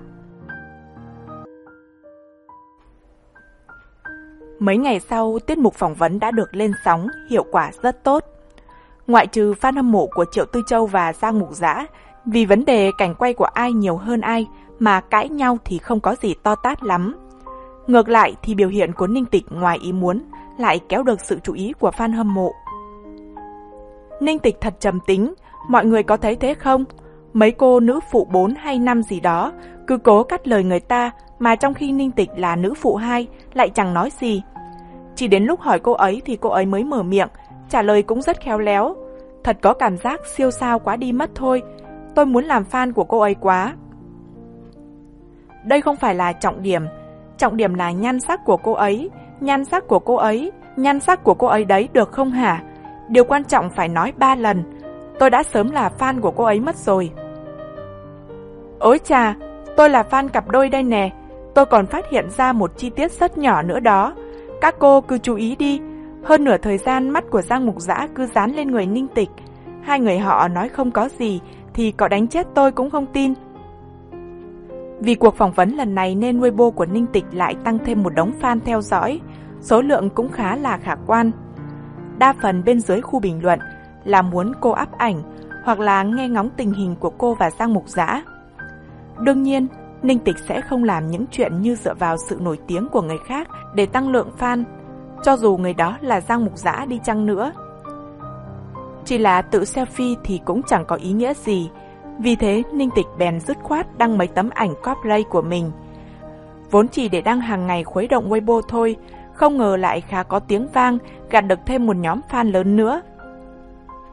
Mấy ngày sau, tiết mục phỏng vấn đã được lên sóng, hiệu quả rất tốt. Ngoại trừ fan hâm mộ của Triệu Tư Châu và Giang Mục Dã, vì vấn đề cảnh quay của ai nhiều hơn ai mà cãi nhau thì không có gì to tát lắm. Ngược lại thì biểu hiện của Ninh Tịch ngoài ý muốn lại kéo được sự chú ý của fan hâm mộ. Ninh Tịch thật trầm tính, mọi người có thấy thế không? Mấy cô nữ phụ bốn hay năm gì đó cứ cố cắt lời người ta, mà trong khi Ninh Tịch là nữ phụ hai lại chẳng nói gì. Chỉ đến lúc hỏi cô ấy thì cô ấy mới mở miệng, trả lời cũng rất khéo léo. Thật có cảm giác siêu sao quá đi mất thôi. Tôi muốn làm fan của cô ấy quá. Đây không phải là trọng điểm. Trọng điểm là nhan sắc của cô ấy. Nhan sắc của cô ấy. Nhan sắc của cô ấy đấy, được không hả? Điều quan trọng phải nói ba lần. Tôi đã sớm là fan của cô ấy mất rồi. Ôi chà, tôi là fan cặp đôi đây nè. Tôi còn phát hiện ra một chi tiết rất nhỏ nữa đó. Các cô cứ chú ý đi. Hơn nửa thời gian mắt của Giang Mục Dã cứ dán lên người Ninh Tịch. Hai người họ nói không có gì thì có đánh chết tôi cũng không tin. Vì cuộc phỏng vấn lần này nên Weibo của Ninh Tịch lại tăng thêm một đống fan theo dõi. Số lượng cũng khá là khả quan. Đa phần bên dưới khu bình luận là muốn cô up ảnh hoặc là nghe ngóng tình hình của cô và Giang Mục Dã. Đương nhiên, Ninh Tịch sẽ không làm những chuyện như dựa vào sự nổi tiếng của người khác để tăng lượng fan, cho dù người đó là Giang Mục Dã đi chăng nữa. Chỉ là tự selfie thì cũng chẳng có ý nghĩa gì, vì thế Ninh Tịch bèn dứt khoát đăng mấy tấm ảnh cosplay của mình. Vốn chỉ để đăng hàng ngày khuấy động Weibo thôi, không ngờ lại khá có tiếng vang, gặt được thêm một nhóm fan lớn nữa.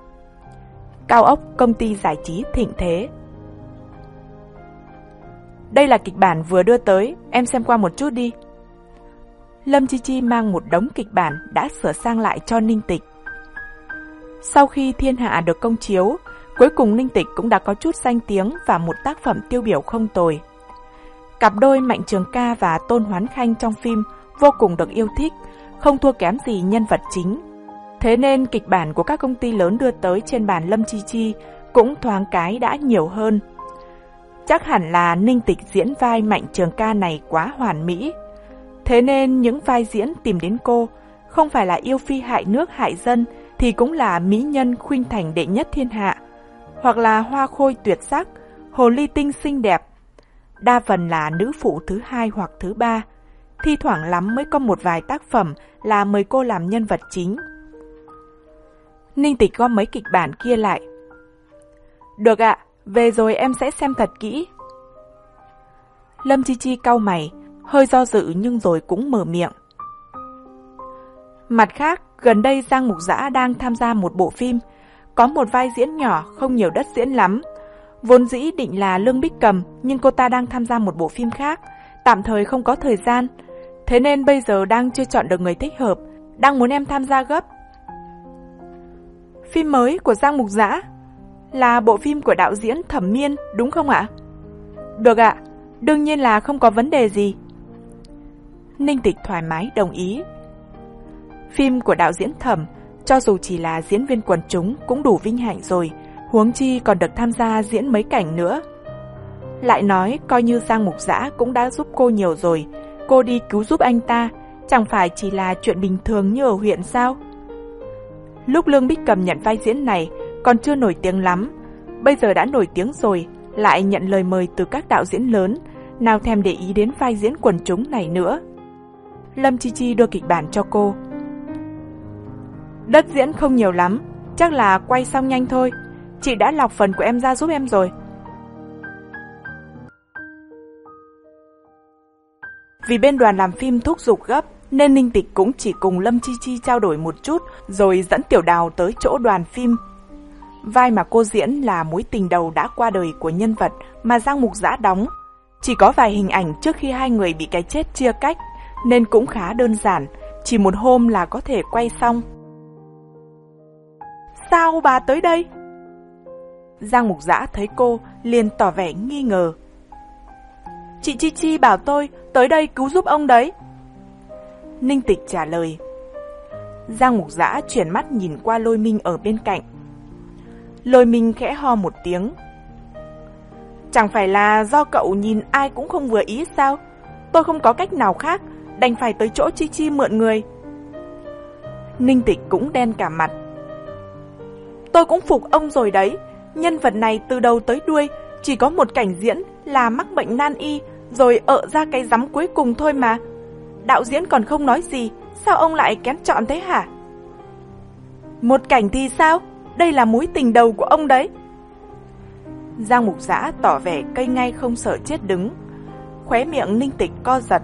Cao ốc công ty giải trí thịnh thế. Đây là kịch bản vừa đưa tới, em xem qua một chút đi. Lâm Chi Chi mang một đống kịch bản đã sửa sang lại cho Ninh Tịch. Sau khi Thiên Hạ được công chiếu, cuối cùng Ninh Tịch cũng đã có chút danh tiếng và một tác phẩm tiêu biểu không tồi. Cặp đôi Mạnh Trường Ca và Tôn Hoán Khanh trong phim vô cùng được yêu thích, không thua kém gì nhân vật chính. Thế nên kịch bản của các công ty lớn đưa tới trên bàn Lâm Chi Chi cũng thoáng cái đã nhiều hơn. Chắc hẳn là Ninh Tịch diễn vai Mạnh Trường Ca này quá hoàn mỹ. Thế nên những vai diễn tìm đến cô không phải là yêu phi hại nước hại dân thì cũng là mỹ nhân khuynh thành đệ nhất thiên hạ, hoặc là hoa khôi tuyệt sắc, hồ ly tinh xinh đẹp. Đa phần là nữ phụ thứ hai hoặc thứ ba, thi thoảng lắm mới có một vài tác phẩm là mời cô làm nhân vật chính. Ninh Tịch gom mấy kịch bản kia lại. Được ạ, về rồi em sẽ xem thật kỹ. Lâm Chi Chi cau mày, hơi do dự nhưng rồi cũng mở miệng. Mặt khác, gần đây Giang Mục Dã đang tham gia một bộ phim, có một vai diễn nhỏ, không nhiều đất diễn lắm. Vốn dĩ định là Lương Bích Cầm, nhưng cô ta đang tham gia một bộ phim khác, tạm thời không có thời gian. Thế nên bây giờ đang chưa chọn được người thích hợp, đang muốn em tham gia gấp. Phim mới của Giang Mục Dã là bộ phim của đạo diễn Thẩm Miên, đúng không ạ? Được ạ, đương nhiên là không có vấn đề gì. Ninh Tịch thoải mái đồng ý. Phim của đạo diễn Thẩm, cho dù chỉ là diễn viên quần chúng cũng đủ vinh hạnh rồi, huống chi còn được tham gia diễn mấy cảnh nữa. Lại nói, coi như Giang Mục Dã cũng đã giúp cô nhiều rồi, cô đi cứu giúp anh ta, chẳng phải chỉ là chuyện bình thường như ở huyện sao? Lúc Lương Bích Cầm nhận vai diễn này còn chưa nổi tiếng lắm, bây giờ đã nổi tiếng rồi, lại nhận lời mời từ các đạo diễn lớn, nào thèm để ý đến vai diễn quần chúng này nữa. Lâm Chi Chi đưa kịch bản cho cô. Đất diễn không nhiều lắm, chắc là quay xong nhanh thôi. Chị đã lọc phần của em ra giúp em rồi. Vì bên đoàn làm phim thúc giục gấp, nên Ninh Tịch cũng chỉ cùng Lâm Chi Chi trao đổi một chút, rồi dẫn Tiểu Đào tới chỗ đoàn phim. Vai mà cô diễn là mối tình đầu đã qua đời của nhân vật mà Giang Mục Dã đóng. Chỉ có vài hình ảnh trước khi hai người bị cái chết chia cách, nên cũng khá đơn giản, chỉ một hôm là có thể quay xong. Sao bà tới đây? Giang Mục Dã thấy cô liền tỏ vẻ nghi ngờ. Chị Chi Chi bảo tôi tới đây cứu giúp ông đấy. Ninh Tịch trả lời. Giang Mục Dã chuyển mắt nhìn qua Lôi Minh ở bên cạnh. Lôi Minh khẽ ho một tiếng. Chẳng phải là do cậu nhìn ai cũng không vừa ý sao? Tôi không có cách nào khác, đành phải tới chỗ Chi Chi mượn người. Ninh Tịch cũng đen cả mặt. Tôi cũng phục ông rồi đấy, nhân vật này từ đầu tới đuôi chỉ có một cảnh diễn là mắc bệnh nan y, rồi ợ ra cái rắm cuối cùng thôi mà. Đạo diễn còn không nói gì, sao ông lại kén chọn thế hả? Một cảnh thì sao? Đây là mối tình đầu của ông đấy. Giang Mục Dã tỏ vẻ cây ngay không sợ chết đứng. Khóe miệng Ninh Tịch co giật.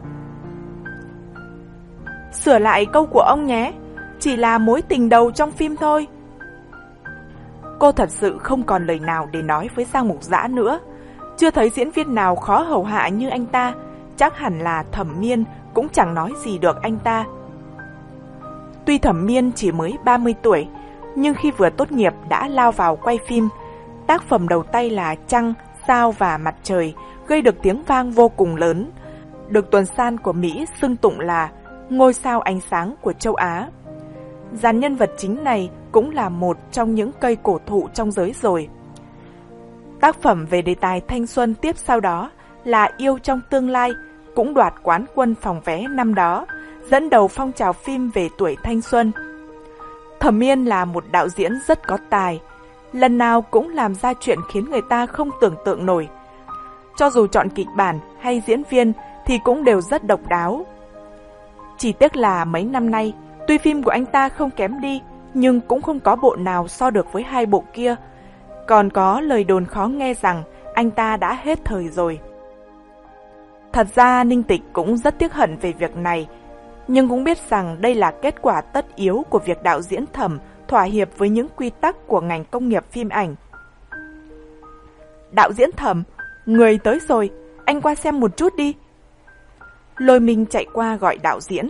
Sửa lại câu của ông nhé, chỉ là mối tình đầu trong phim thôi. Cô thật sự không còn lời nào để nói với Giang Mục Dã nữa. Chưa thấy diễn viên nào khó hầu hạ như anh ta, chắc hẳn là Thẩm Miên cũng chẳng nói gì được anh ta. Tuy Thẩm Miên chỉ mới ba mươi tuổi, nhưng khi vừa tốt nghiệp đã lao vào quay phim. Tác phẩm đầu tay là Trăng, Sao và Mặt Trời gây được tiếng vang vô cùng lớn, được tuần san của Mỹ xưng tụng là ngôi sao ánh sáng của châu Á. Dàn nhân vật chính này cũng là một trong những cây cổ thụ trong giới rồi. Tác phẩm về đề tài thanh xuân tiếp sau đó là Yêu trong tương lai, cũng đoạt quán quân phòng vé năm đó, dẫn đầu phong trào phim về tuổi thanh xuân. Thẩm Miên là một đạo diễn rất có tài, lần nào cũng làm ra chuyện khiến người ta không tưởng tượng nổi. Cho dù chọn kịch bản hay diễn viên thì cũng đều rất độc đáo. Chỉ tiếc là mấy năm nay, tuy phim của anh ta không kém đi, nhưng cũng không có bộ nào so được với hai bộ kia. Còn có lời đồn khó nghe rằng anh ta đã hết thời rồi. Thật ra Ninh Tịch cũng rất tiếc hận về việc này, nhưng cũng biết rằng đây là kết quả tất yếu của việc đạo diễn Thẩm thỏa hiệp với những quy tắc của ngành công nghiệp phim ảnh. Đạo diễn Thẩm, người tới rồi, anh qua xem một chút đi. Lôi Minh chạy qua gọi đạo diễn.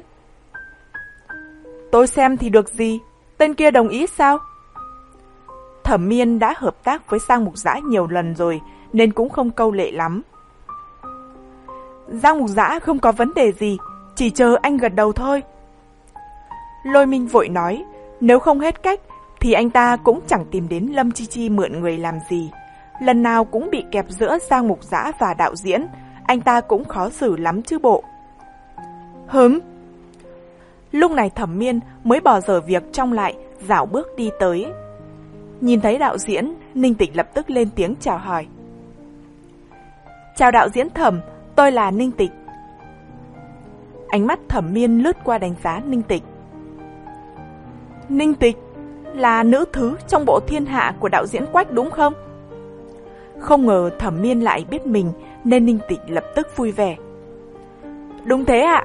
Tôi xem thì được gì, tên kia đồng ý sao? Thẩm Miên đã hợp tác với Giang Mục Dã nhiều lần rồi nên cũng không câu lệ lắm. Giang Mục Dã không có vấn đề gì, chỉ chờ anh gật đầu thôi. Lôi Minh vội nói, nếu không hết cách thì anh ta cũng chẳng tìm đến Lâm Chi Chi mượn người làm gì. Lần nào cũng bị kẹp giữa Giang Mục Dã và đạo diễn, anh ta cũng khó xử lắm chứ bộ. Hứng. Lúc này Thẩm Miên mới bỏ dở việc trong lại, rảo bước đi tới. Nhìn thấy đạo diễn, Ninh Tịch lập tức lên tiếng chào hỏi. Chào đạo diễn Thẩm, tôi là Ninh Tịch. Ánh mắt Thẩm Miên lướt qua đánh giá Ninh Tịch. Ninh Tịch là nữ thứ trong bộ Thiên Hạ của đạo diễn Quách đúng không? Không ngờ Thẩm Miên lại biết mình nên Ninh Tịch lập tức vui vẻ. Đúng thế ạ.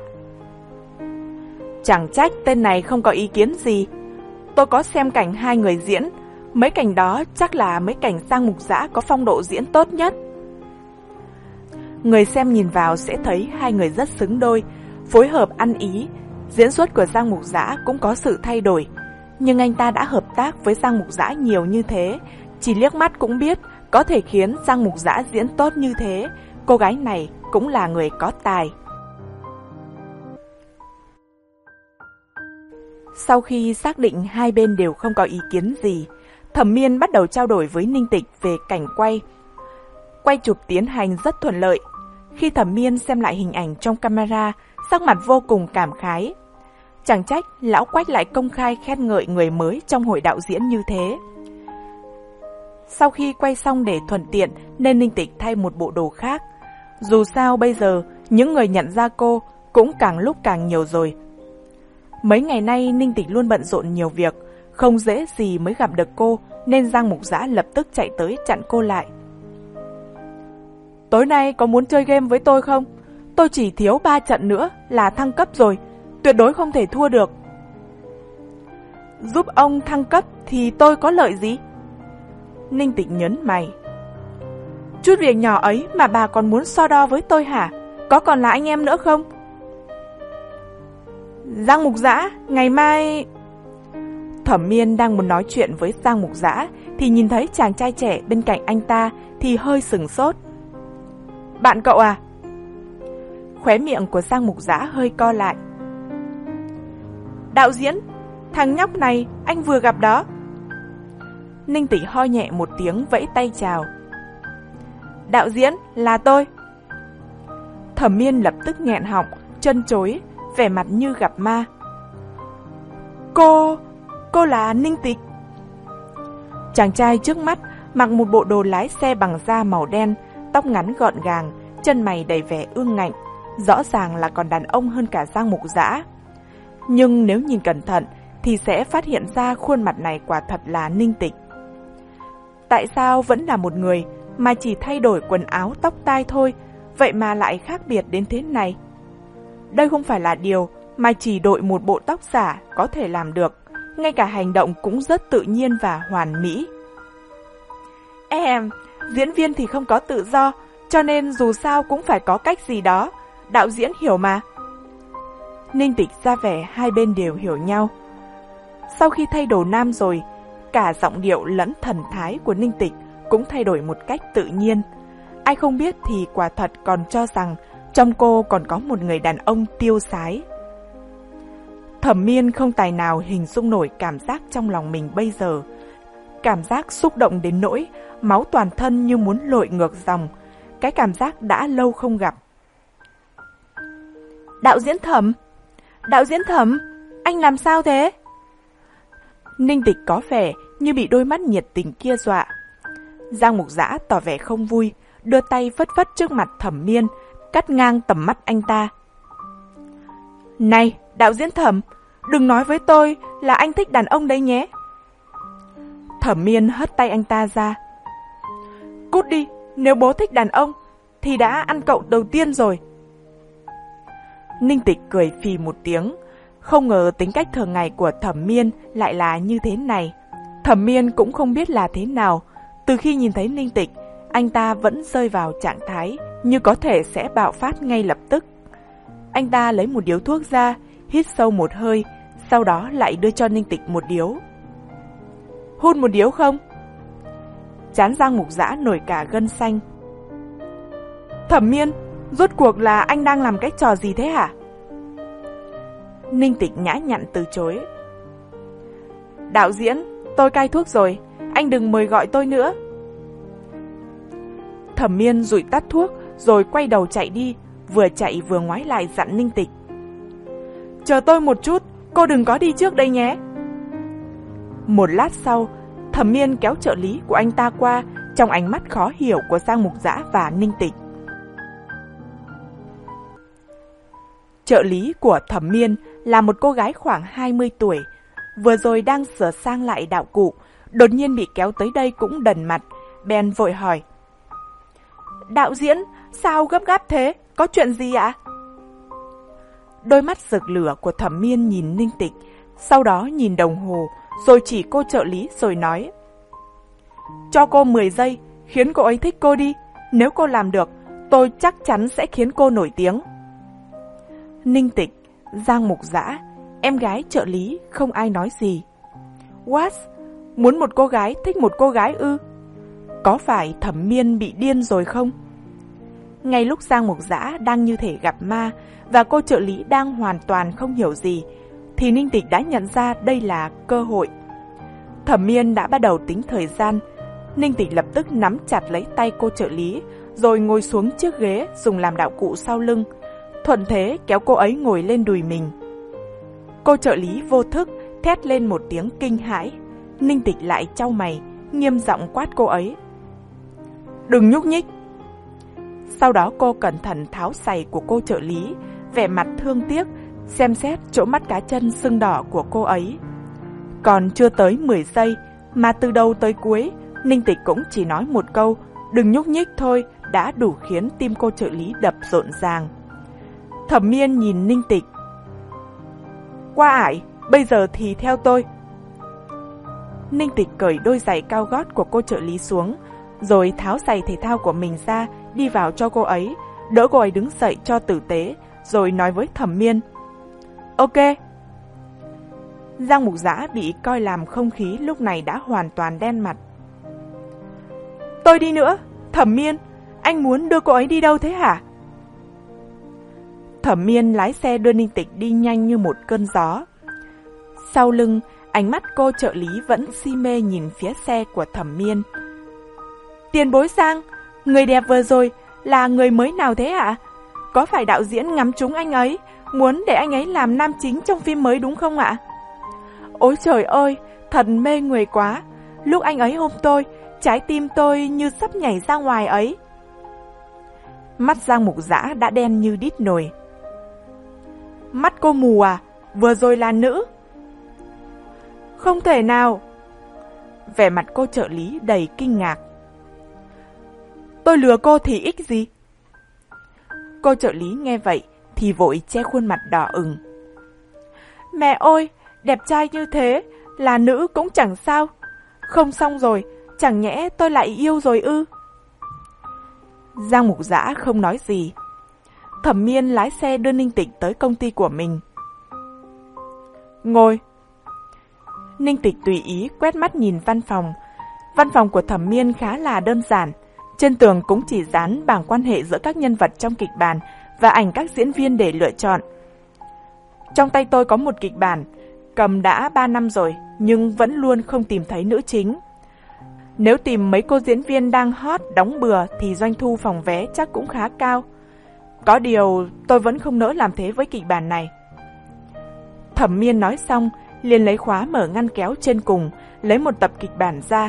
Chẳng trách tên này không có ý kiến gì. Tôi có xem cảnh hai người diễn, mấy cảnh đó chắc là mấy cảnh Giang Mục Dã có phong độ diễn tốt nhất. Người xem nhìn vào sẽ thấy hai người rất xứng đôi, phối hợp ăn ý. Diễn xuất của Giang Mục Dã cũng có sự thay đổi, nhưng anh ta đã hợp tác với Giang Mục Dã nhiều như thế, chỉ liếc mắt cũng biết có thể khiến Giang Mục Dã diễn tốt như thế. Cô gái này cũng là người có tài. Sau khi xác định hai bên đều không có ý kiến gì, Thẩm Miên bắt đầu trao đổi với Ninh Tịch về cảnh quay. Quay chụp tiến hành rất thuận lợi. Khi Thẩm Miên xem lại hình ảnh trong camera, sắc mặt vô cùng cảm khái. Chẳng trách lão Quách lại công khai khen ngợi người mới trong hội đạo diễn như thế. Sau khi quay xong để thuận tiện nên Ninh Tịch thay một bộ đồ khác. Dù sao bây giờ những người nhận ra cô cũng càng lúc càng nhiều rồi. Mấy ngày nay Ninh Tịch luôn bận rộn nhiều việc, không dễ gì mới gặp được cô nên Giang Mục Dã lập tức chạy tới chặn cô lại. Tối nay có muốn chơi game với tôi không? Tôi chỉ thiếu ba trận nữa là thăng cấp rồi, tuyệt đối không thể thua được. Giúp ông thăng cấp thì tôi có lợi gì? Ninh Tịch nhấn mày. Chút việc nhỏ ấy mà bà còn muốn so đo với tôi hả? Có còn là anh em nữa không? Giang Mục Dã, ngày mai... Thẩm Miên đang muốn nói chuyện với Giang Mục Dã thì nhìn thấy chàng trai trẻ bên cạnh anh ta thì hơi sửng sốt. Bạn cậu à? Khóe miệng của Giang Mục Dã hơi co lại. Đạo diễn, thằng nhóc này anh vừa gặp đó. Ninh Tịch ho nhẹ một tiếng vẫy tay chào. Đạo diễn, là tôi. Thẩm Miên lập tức nghẹn họng, chân chối, vẻ mặt như gặp ma. Cô... cô là Ninh Tịch. Chàng trai trước mắt mặc một bộ đồ lái xe bằng da màu đen, tóc ngắn gọn gàng, chân mày đầy vẻ ương ngạnh, rõ ràng là còn đàn ông hơn cả Giang Mục Dã. Nhưng nếu nhìn cẩn thận thì sẽ phát hiện ra khuôn mặt này quả thật là Ninh Tịch. Tại sao vẫn là một người mà chỉ thay đổi quần áo tóc tai thôi, vậy mà lại khác biệt đến thế này? Đây không phải là điều mà chỉ đội một bộ tóc giả có thể làm được, ngay cả hành động cũng rất tự nhiên và hoàn mỹ. Em, diễn viên thì không có tự do, cho nên dù sao cũng phải có cách gì đó, đạo diễn hiểu mà. Ninh Tịch ra vẻ hai bên đều hiểu nhau. Sau khi thay đồ nam rồi, cả giọng điệu lẫn thần thái của Ninh Tịch cũng thay đổi một cách tự nhiên. Ai không biết thì quả thật còn cho rằng trong cô còn có một người đàn ông tiêu sái. Thẩm Miên không tài nào hình dung nổi cảm giác trong lòng mình bây giờ. Cảm giác xúc động đến nỗi máu toàn thân như muốn lội ngược dòng. Cái cảm giác đã lâu không gặp. Đạo diễn Thẩm, đạo diễn Thẩm, anh làm sao thế? Ninh Tịch có vẻ như bị đôi mắt nhiệt tình kia dọa. Giang Mục Dã tỏ vẻ không vui, đưa tay phất phất trước mặt Thẩm Miên, cắt ngang tầm mắt anh ta. Này, đạo diễn Thẩm, đừng nói với tôi là anh thích đàn ông đấy nhé. Thẩm Miên hất tay anh ta ra. Cút đi, nếu bố thích đàn ông thì đã ăn cậu đầu tiên rồi. Ninh Tịch cười phì một tiếng, không ngờ tính cách thường ngày của Thẩm Miên lại là như thế này. Thẩm Miên cũng không biết là thế nào, từ khi nhìn thấy Ninh Tịch, anh ta vẫn rơi vào trạng thái như có thể sẽ bạo phát ngay lập tức. Anh ta lấy một điếu thuốc ra, hít sâu một hơi, sau đó lại đưa cho Ninh Tịch một điếu. Hút một điếu không? Trán Giang Mục Dã nổi cả gân xanh. Thẩm Miên, rốt cuộc là anh đang làm cái trò gì thế hả? Ninh Tịch nhã nhặn từ chối. Đạo diễn, tôi cai thuốc rồi, anh đừng mời gọi tôi nữa. Thẩm Miên dụi tắt thuốc rồi quay đầu chạy đi, vừa chạy vừa ngoái lại dặn Ninh Tịch. Chờ tôi một chút, cô đừng có đi trước đây nhé. Một lát sau, Thẩm Miên kéo trợ lý của anh ta qua trong ánh mắt khó hiểu của Giang Mục Dã và Ninh Tịch. Trợ lý của Thẩm Miên là một cô gái khoảng hai mươi tuổi, vừa rồi đang sửa sang lại đạo cụ, đột nhiên bị kéo tới đây cũng đần mặt, bèn vội hỏi. Đạo diễn, sao gấp gáp thế? Có chuyện gì ạ? Đôi mắt rực lửa của Thẩm Miên nhìn Ninh Tịch, sau đó nhìn đồng hồ, rồi chỉ cô trợ lý rồi nói. Cho cô mười giây, khiến cô ấy thích cô đi. Nếu cô làm được, tôi chắc chắn sẽ khiến cô nổi tiếng. Ninh Tịch, Giang Mục Dã, em gái trợ lý, không ai nói gì. What? Muốn một cô gái thích một cô gái ư? Có phải Thẩm Miên bị điên rồi không? Ngay lúc Giang Mục Dã đang như thể gặp ma và cô trợ lý đang hoàn toàn không hiểu gì, thì Ninh Tịch đã nhận ra đây là cơ hội. Thẩm Miên đã bắt đầu tính thời gian. Ninh Tịch lập tức nắm chặt lấy tay cô trợ lý, rồi ngồi xuống chiếc ghế dùng làm đạo cụ sau lưng, thuận thế kéo cô ấy ngồi lên đùi mình. Cô trợ lý vô thức thét lên một tiếng kinh hãi. Ninh Tịch lại chau mày, nghiêm giọng quát cô ấy. Đừng nhúc nhích. Sau đó cô cẩn thận tháo giày của cô trợ lý, vẻ mặt thương tiếc, xem xét chỗ mắt cá chân sưng đỏ của cô ấy. Còn chưa tới mười giây, mà từ đầu tới cuối, Ninh Tịch cũng chỉ nói một câu, đừng nhúc nhích thôi, đã đủ khiến tim cô trợ lý đập rộn ràng. Thẩm Miên nhìn Ninh Tịch. Qua ải, bây giờ thì theo tôi. Ninh Tịch cởi đôi giày cao gót của cô trợ lý xuống, rồi tháo giày thể thao của mình ra, đi vào cho cô ấy, đỡ cô ấy đứng dậy cho tử tế, rồi nói với Thẩm Miên. Ok. Giang Mục Dã bị coi làm không khí lúc này đã hoàn toàn đen mặt. Tôi đi nữa. Thẩm Miên, anh muốn đưa cô ấy đi đâu thế hả? Thẩm Miên lái xe đưa Ninh Tịch đi nhanh như một cơn gió. Sau lưng, ánh mắt cô trợ lý vẫn si mê nhìn phía xe của Thẩm Miên. Tiền bối Giang, người đẹp vừa rồi là người mới nào thế ạ? Có phải đạo diễn ngắm trúng anh ấy, muốn để anh ấy làm nam chính trong phim mới đúng không ạ? Ôi trời ơi, thật mê người quá. Lúc anh ấy ôm tôi, trái tim tôi như sắp nhảy ra ngoài ấy. Mắt Giang Mục Dã đã đen như đít nồi. Mắt cô mù à? Vừa rồi là nữ. Không thể nào. Vẻ mặt cô trợ lý đầy kinh ngạc. Tôi lừa cô thì ích gì? Cô trợ lý nghe vậy thì vội che khuôn mặt đỏ ửng. Mẹ ơi, đẹp trai như thế, là nữ cũng chẳng sao. Không xong rồi, chẳng nhẽ tôi lại yêu rồi ư? Giang Mục Dã không nói gì. Thẩm Miên lái xe đưa Ninh Tịch tới công ty của mình. Ngồi. Ninh Tịch tùy ý quét mắt nhìn văn phòng. Văn phòng của Thẩm Miên khá là đơn giản. Trên tường cũng chỉ dán bảng quan hệ giữa các nhân vật trong kịch bản và ảnh các diễn viên để lựa chọn. Trong tay tôi có một kịch bản, cầm đã ba năm rồi, nhưng vẫn luôn không tìm thấy nữ chính. Nếu tìm mấy cô diễn viên đang hot đóng bừa thì doanh thu phòng vé chắc cũng khá cao. Có điều tôi vẫn không nỡ làm thế với kịch bản này. Thẩm Miên nói xong, liền lấy khóa mở ngăn kéo trên cùng, lấy một tập kịch bản ra.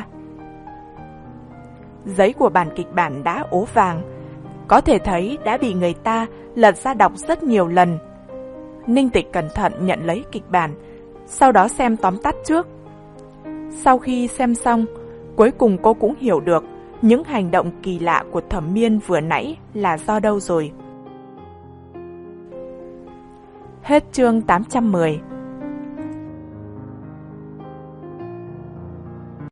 Giấy của bản kịch bản đã ố vàng, có thể thấy đã bị người ta lật ra đọc rất nhiều lần. Ninh Tịch cẩn thận nhận lấy kịch bản, sau đó xem tóm tắt trước. Sau khi xem xong, cuối cùng cô cũng hiểu được những hành động kỳ lạ của Thẩm Miên vừa nãy là do đâu rồi. Hết chương tám trăm mười.